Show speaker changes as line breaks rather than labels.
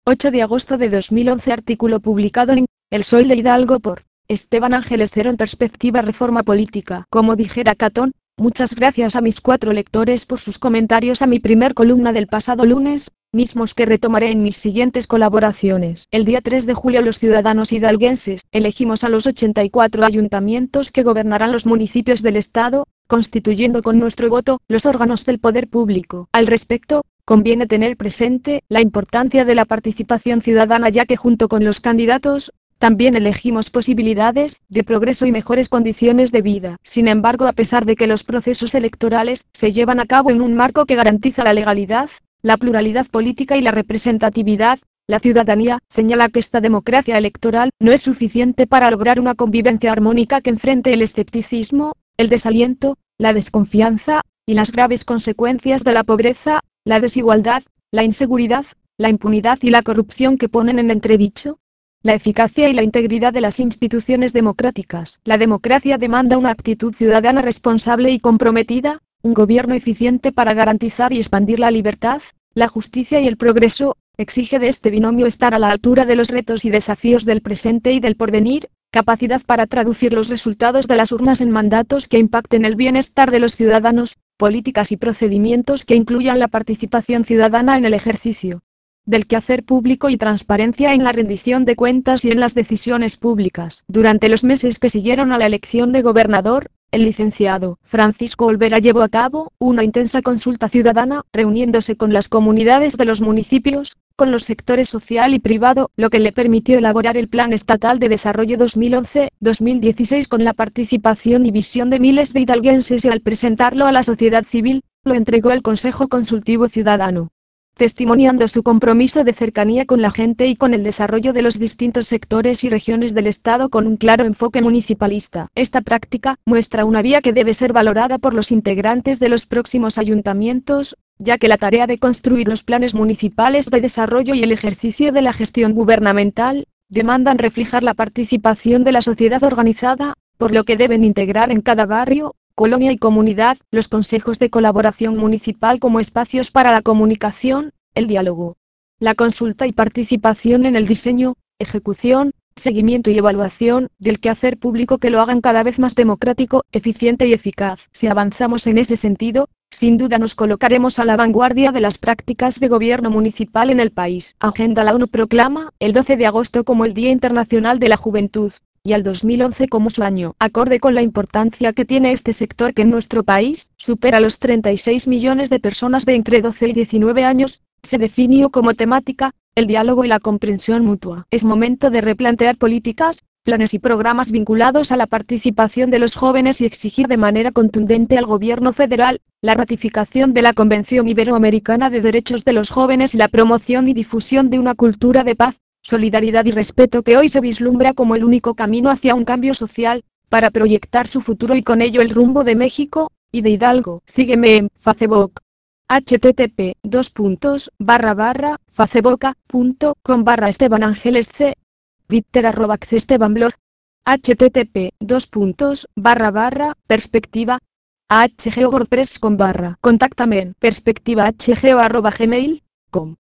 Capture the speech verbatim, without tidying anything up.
ocho de agosto de dos mil once. Artículo publicado en El Sol de Hidalgo por Esteban Ángeles Cero en perspectiva reforma política. Como dijera Catón, muchas gracias a mis cuatro lectores por sus comentarios a mi primer columna del pasado lunes, mismos que retomaré en mis siguientes colaboraciones. El día tres de julio los ciudadanos hidalguenses elegimos a los ochenta y cuatro ayuntamientos que gobernarán los municipios del estado, constituyendo con nuestro voto los órganos del poder público. Al respecto, conviene tener presente la importancia de la participación ciudadana, ya que junto con los candidatos, también elegimos posibilidades de progreso y mejores condiciones de vida. Sin embargo, a pesar de que los procesos electorales se llevan a cabo en un marco que garantiza la legalidad, la pluralidad política y la representatividad, la ciudadanía señala que esta democracia electoral no es suficiente para lograr una convivencia armónica que enfrente el escepticismo, el desaliento, la desconfianza y las graves consecuencias de la pobreza, la desigualdad, la inseguridad, la impunidad y la corrupción que ponen en entredicho la eficacia y la integridad de las instituciones democráticas. La democracia demanda una actitud ciudadana responsable y comprometida, un gobierno eficiente para garantizar y expandir la libertad, la justicia y el progreso. Exige de este binomio estar a la altura de los retos y desafíos del presente y del porvenir, capacidad para traducir los resultados de las urnas en mandatos que impacten el bienestar de los ciudadanos, políticas y procedimientos que incluyan la participación ciudadana en el ejercicio del quehacer público y transparencia en la rendición de cuentas y en las decisiones públicas. Durante los meses que siguieron a la elección de gobernador, el licenciado Francisco Olvera llevó a cabo una intensa consulta ciudadana, reuniéndose con las comunidades de los municipios, con los sectores social y privado, lo que le permitió elaborar el Plan Estatal de Desarrollo dos mil once a dos mil dieciséis con la participación y visión de miles de hidalguenses, y al presentarlo a la sociedad civil, lo entregó al Consejo Consultivo Ciudadano, testimoniando su compromiso de cercanía con la gente y con el desarrollo de los distintos sectores y regiones del Estado con un claro enfoque municipalista. Esta práctica muestra una vía que debe ser valorada por los integrantes de los próximos ayuntamientos, ya que la tarea de construir los planes municipales de desarrollo y el ejercicio de la gestión gubernamental demandan reflejar la participación de la sociedad organizada, por lo que deben integrar en cada barrio, colonia y comunidad, los consejos de colaboración municipal como espacios para la comunicación, el diálogo, la consulta y participación en el diseño, ejecución, seguimiento y evaluación del quehacer público que lo hagan cada vez más democrático, eficiente y eficaz. Si avanzamos en ese sentido, sin duda nos colocaremos a la vanguardia de las prácticas de gobierno municipal en el país. Agenda. La ONU proclama el doce de agosto como el Día Internacional de la Juventud, y al dos mil once como su año. Acorde con la importancia que tiene este sector, que en nuestro país supera los treinta y seis millones de personas de entre doce y diecinueve años, se definió como temática el diálogo y la comprensión mutua. Es momento de replantear políticas, planes y programas vinculados a la participación de los jóvenes y exigir de manera contundente al gobierno federal la ratificación de la Convención Iberoamericana de Derechos de los Jóvenes y la promoción y difusión de una cultura de paz, solidaridad y respeto que hoy se vislumbra como el único camino hacia un cambio social, para proyectar su futuro y con ello el rumbo de México y de Hidalgo. Sígueme en Facebook. http dos puntos barra barra facebook.com barra Esteban Ángeles C. Twitter arroba Esteban Blog. http dos puntos barra barra perspectiva hgo WordPress con barra. Contáctame en perspectivahgo arroba gmail punto com.